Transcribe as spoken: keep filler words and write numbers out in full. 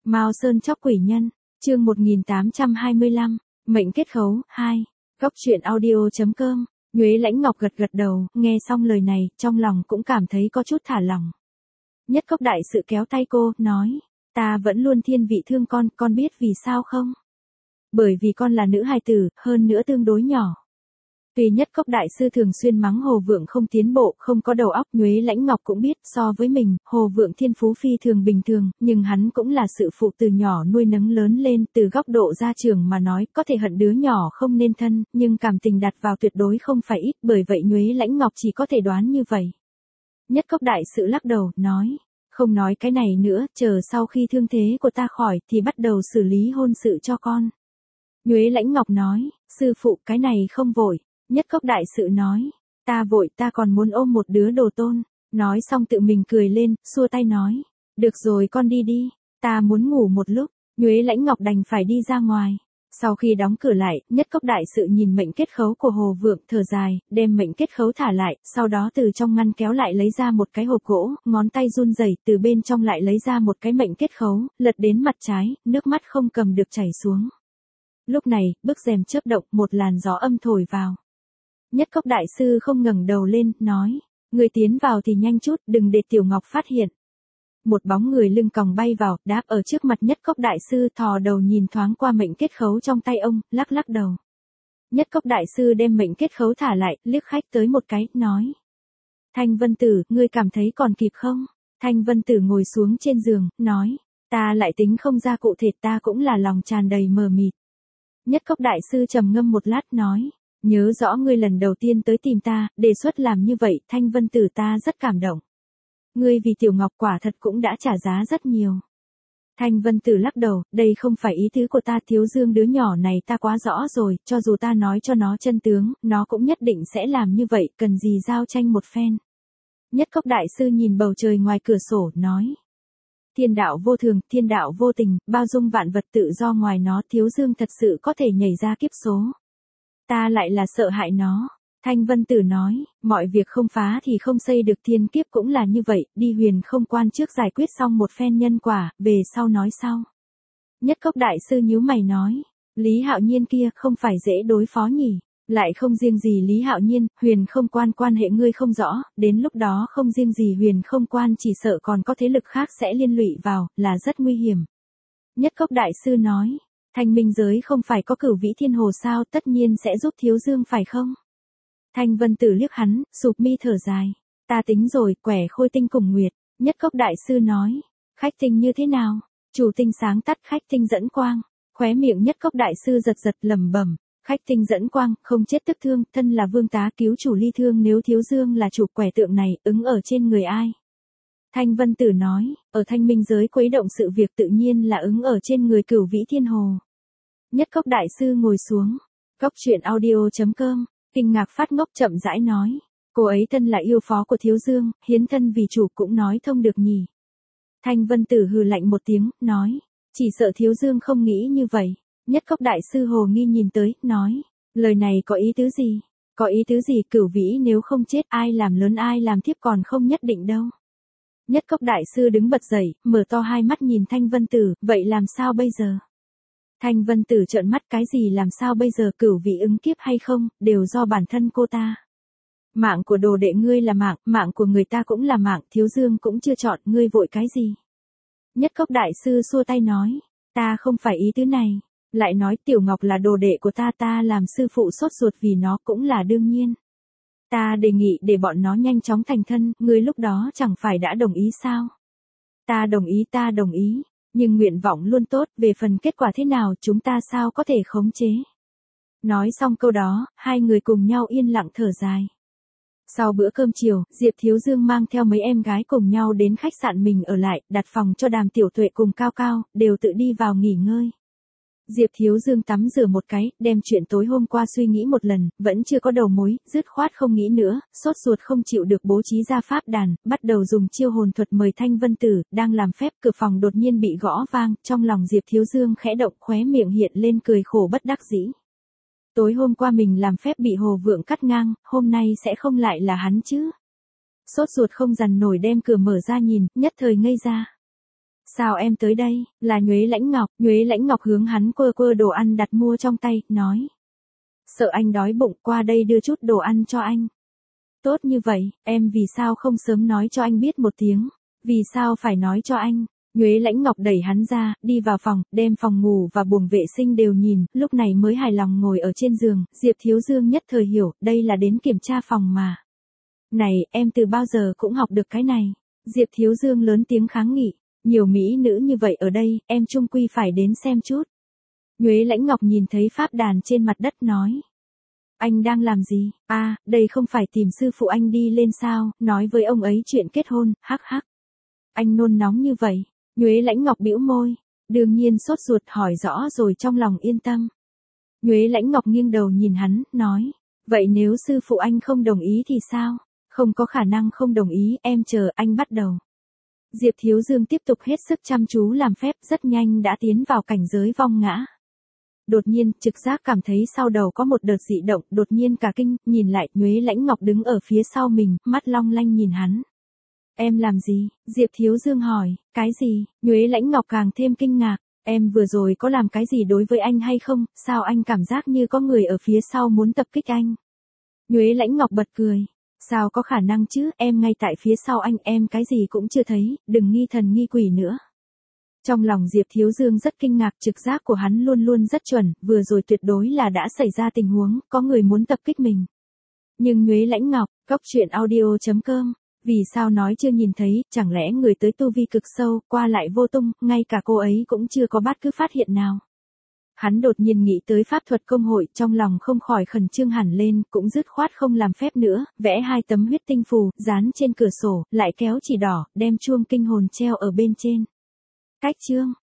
Mao Sơn chóc quỷ nhân, chương một nghìn tám trăm hai mươi lăm, mệnh kết khấu, hai. Góc truyện audio.com, Nhuế Lãnh Ngọc gật gật đầu, nghe xong lời này, trong lòng cũng cảm thấy có chút thả lỏng. Nhất Cốc đại sự kéo tay cô, nói, ta vẫn luôn thiên vị thương con, con biết vì sao không? Bởi vì con là nữ hài tử, hơn nữa tương đối nhỏ. Tuy Nhất Cốc đại sư thường xuyên mắng Hồ Vượng không tiến bộ, không có đầu óc, Nhuế Lãnh Ngọc cũng biết, so với mình, Hồ Vượng thiên phú phi thường bình thường, nhưng hắn cũng là sự phụ từ nhỏ nuôi nấng lớn lên, từ góc độ gia trưởng mà nói, có thể hận đứa nhỏ không nên thân, nhưng cảm tình đặt vào tuyệt đối không phải ít, bởi vậy Nhuế Lãnh Ngọc chỉ có thể đoán như vậy. Nhất Cốc đại sự lắc đầu, nói, không nói cái này nữa, chờ sau khi thương thế của ta khỏi, thì bắt đầu xử lý hôn sự cho con. Nhuế Lãnh Ngọc nói, sư phụ cái này không vội. Nhất Cốc đại sự nói, ta vội, ta còn muốn ôm một đứa đồ tôn. Nói xong tự mình cười lên, xua tay nói, được rồi con đi đi, ta muốn ngủ một lúc. Nhuế Lãnh Ngọc đành phải đi ra ngoài. Sau khi đóng cửa lại, Nhất Cốc đại sự nhìn mệnh kết khấu của Hồ Vượng, thở dài, đem mệnh kết khấu thả lại, sau đó từ trong ngăn kéo lại lấy ra một cái hộp gỗ, ngón tay run rẩy, từ bên trong lại lấy ra một cái mệnh kết khấu, lật đến mặt trái, nước mắt không cầm được chảy xuống. Lúc này, bức rèm chớp động, một làn gió âm thổi vào. Nhất Cốc đại sư không ngẩng đầu lên, nói, người tiến vào thì nhanh chút, đừng để Tiểu Ngọc phát hiện. Một bóng người lưng còng bay vào, đáp ở trước mặt Nhất Cốc đại sư, thò đầu nhìn thoáng qua mệnh kết khấu trong tay ông, lắc lắc đầu. Nhất Cốc đại sư đem mệnh kết khấu thả lại, liếc khách tới một cái, nói. Thanh Vân Tử, ngươi cảm thấy còn kịp không? Thanh Vân Tử ngồi xuống trên giường, nói, ta lại tính không ra cụ thể, ta cũng là lòng tràn đầy mờ mịt. Nhất Cốc đại sư trầm ngâm một lát, nói. Nhớ rõ ngươi lần đầu tiên tới tìm ta, đề xuất làm như vậy, Thanh Vân Tử ta rất cảm động. Ngươi vì Tiểu Ngọc quả thật cũng đã trả giá rất nhiều. Thanh Vân Tử lắc đầu, đây không phải ý tứ của ta, Thiếu Dương đứa nhỏ này ta quá rõ rồi, cho dù ta nói cho nó chân tướng, nó cũng nhất định sẽ làm như vậy, cần gì giao tranh một phen. Nhất Cốc đại sư nhìn bầu trời ngoài cửa sổ, nói. Thiên đạo vô thường, thiên đạo vô tình, bao dung vạn vật tự do ngoài nó, Thiếu Dương thật sự có thể nhảy ra kiếp số. Ta lại là sợ hại nó. Thanh Vân Tử nói, mọi việc không phá thì không xây được, thiên kiếp cũng là như vậy, đi Huyền Không Quan trước giải quyết xong một phen nhân quả, về sau nói sau. Nhất Cốc đại sư nhíu mày nói, Lý Hạo Nhiên kia không phải dễ đối phó nhỉ, lại không riêng gì Lý Hạo Nhiên, Huyền Không Quan quan hệ ngươi không rõ, đến lúc đó không riêng gì Huyền Không Quan chỉ sợ còn có thế lực khác sẽ liên lụy vào, là rất nguy hiểm. Nhất Cốc đại sư nói. Thanh minh giới không phải có Cửu Vĩ Thiên Hồ sao, tất nhiên sẽ giúp Thiếu Dương phải không? Thanh Vân Tử liếc hắn, sụp mi thở dài. Ta tính rồi, quẻ khôi tinh cùng nguyệt. Nhất Cốc đại sư nói. Khách tinh như thế nào? Chủ tinh sáng tắt, khách tinh dẫn quang. Khóe miệng Nhất Cốc đại sư giật giật lẩm bẩm. Khách tinh dẫn quang, không chết tức thương, thân là vương tá cứu chủ ly thương, nếu Thiếu Dương là chủ quẻ tượng này, ứng ở trên người ai? Thanh Vân Tử nói, ở thanh minh giới quấy động sự việc tự nhiên là ứng ở trên người Cửu Vĩ Thiên Hồ. Nhất Cốc đại sư ngồi xuống. Góc truyện audio.com, kinh ngạc phát ngốc chậm rãi nói. Cô ấy thân là yêu phó của Thiếu Dương, hiến thân vì chủ cũng nói thông được nhỉ. Thanh Vân Tử hừ lạnh một tiếng, nói. Chỉ sợ Thiếu Dương không nghĩ như vậy. Nhất Cốc đại sư hồ nghi nhìn tới, nói. Lời này có ý tứ gì? Có ý tứ gì? Cửu Vĩ nếu không chết, ai làm lớn ai làm thiếp còn không nhất định đâu. Nhất Cốc đại sư đứng bật dậy, mở to hai mắt nhìn Thanh Vân Tử, vậy làm sao bây giờ? Thanh Vân Tử trợn mắt, cái gì làm sao bây giờ, Cửu Vĩ ứng kiếp hay không, đều do bản thân cô ta. Mạng của đồ đệ ngươi là mạng, mạng của người ta cũng là mạng, Thiếu Dương cũng chưa chọn, ngươi vội cái gì? Nhất Cốc đại sư xua tay nói, ta không phải ý tứ này, lại nói Tiểu Ngọc là đồ đệ của ta, ta làm sư phụ sốt ruột vì nó cũng là đương nhiên. Ta đề nghị để bọn nó nhanh chóng thành thân, ngươi lúc đó chẳng phải đã đồng ý sao? Ta đồng ý, ta đồng ý. Nhưng nguyện vọng luôn tốt, về phần kết quả thế nào chúng ta sao có thể khống chế. Nói xong câu đó, hai người cùng nhau yên lặng thở dài. Sau bữa cơm chiều, Diệp Thiếu Dương mang theo mấy em gái cùng nhau đến khách sạn mình ở lại, đặt phòng cho Đàm Tiểu Tuệ cùng Cao Cao, đều tự đi vào nghỉ ngơi. Diệp Thiếu Dương tắm rửa một cái, đem chuyện tối hôm qua suy nghĩ một lần, vẫn chưa có đầu mối, dứt khoát không nghĩ nữa, sốt ruột không chịu được bố trí ra pháp đàn, bắt đầu dùng chiêu hồn thuật mời Thanh Vân Tử, đang làm phép, cửa phòng đột nhiên bị gõ vang, trong lòng Diệp Thiếu Dương khẽ động, khóe miệng hiện lên cười khổ bất đắc dĩ. Tối hôm qua mình làm phép bị Hồ Vượng cắt ngang, hôm nay sẽ không lại là hắn chứ? Sốt ruột không dằn nổi đem cửa mở ra nhìn, nhất thời ngây ra. Sao em tới đây, là Nhuế Lãnh Ngọc, Nhuế Lãnh Ngọc hướng hắn quơ quơ đồ ăn đặt mua trong tay, nói. Sợ anh đói bụng, qua đây đưa chút đồ ăn cho anh. Tốt như vậy, em vì sao không sớm nói cho anh biết một tiếng, vì sao phải nói cho anh. Nhuế Lãnh Ngọc đẩy hắn ra, đi vào phòng, đem phòng ngủ và buồng vệ sinh đều nhìn, lúc này mới hài lòng ngồi ở trên giường, Diệp Thiếu Dương nhất thời hiểu, đây là đến kiểm tra phòng mà. Này, em từ bao giờ cũng học được cái này. Diệp Thiếu Dương lớn tiếng kháng nghị, nhiều mỹ nữ như vậy ở đây, em chung quy phải đến xem chút. Nhuế Lãnh Ngọc nhìn thấy pháp đàn trên mặt đất nói. Anh đang làm gì? À, đây không phải tìm sư phụ anh đi lên sao, nói với ông ấy chuyện kết hôn, hắc hắc. Anh nôn nóng như vậy. Nhuế Lãnh Ngọc bĩu môi, đương nhiên sốt ruột hỏi rõ rồi trong lòng yên tâm. Nhuế Lãnh Ngọc nghiêng đầu nhìn hắn, nói, vậy nếu sư phụ anh không đồng ý thì sao? Không có khả năng không đồng ý, em chờ anh bắt đầu. Diệp Thiếu Dương tiếp tục hết sức chăm chú làm phép, rất nhanh đã tiến vào cảnh giới vong ngã. Đột nhiên, trực giác cảm thấy sau đầu có một đợt dị động, đột nhiên cả kinh, nhìn lại, Nhuế Lãnh Ngọc đứng ở phía sau mình, mắt long lanh nhìn hắn. Em làm gì? Diệp Thiếu Dương hỏi, cái gì? Nhuế Lãnh Ngọc càng thêm kinh ngạc, em vừa rồi có làm cái gì đối với anh hay không, sao anh cảm giác như có người ở phía sau muốn tập kích anh? Nhuế Lãnh Ngọc bật cười, sao có khả năng chứ, em ngay tại phía sau anh, em cái gì cũng chưa thấy, đừng nghi thần nghi quỷ nữa. Trong lòng Diệp Thiếu Dương rất kinh ngạc, trực giác của hắn luôn luôn rất chuẩn, vừa rồi tuyệt đối là đã xảy ra tình huống, có người muốn tập kích mình. Nhưng Nhuế Lãnh Ngọc, Cốc Truyện Audio chấm com, vì sao nói chưa nhìn thấy, chẳng lẽ người tới tu vi cực sâu, qua lại vô tung, ngay cả cô ấy cũng chưa có bắt cứ phát hiện nào. Hắn đột nhiên nghĩ tới pháp thuật công hội, trong lòng không khỏi khẩn trương hẳn lên, cũng dứt khoát không làm phép nữa, vẽ hai tấm huyết tinh phù, dán trên cửa sổ, lại kéo chỉ đỏ, đem chuông kinh hồn treo ở bên trên. Cách chương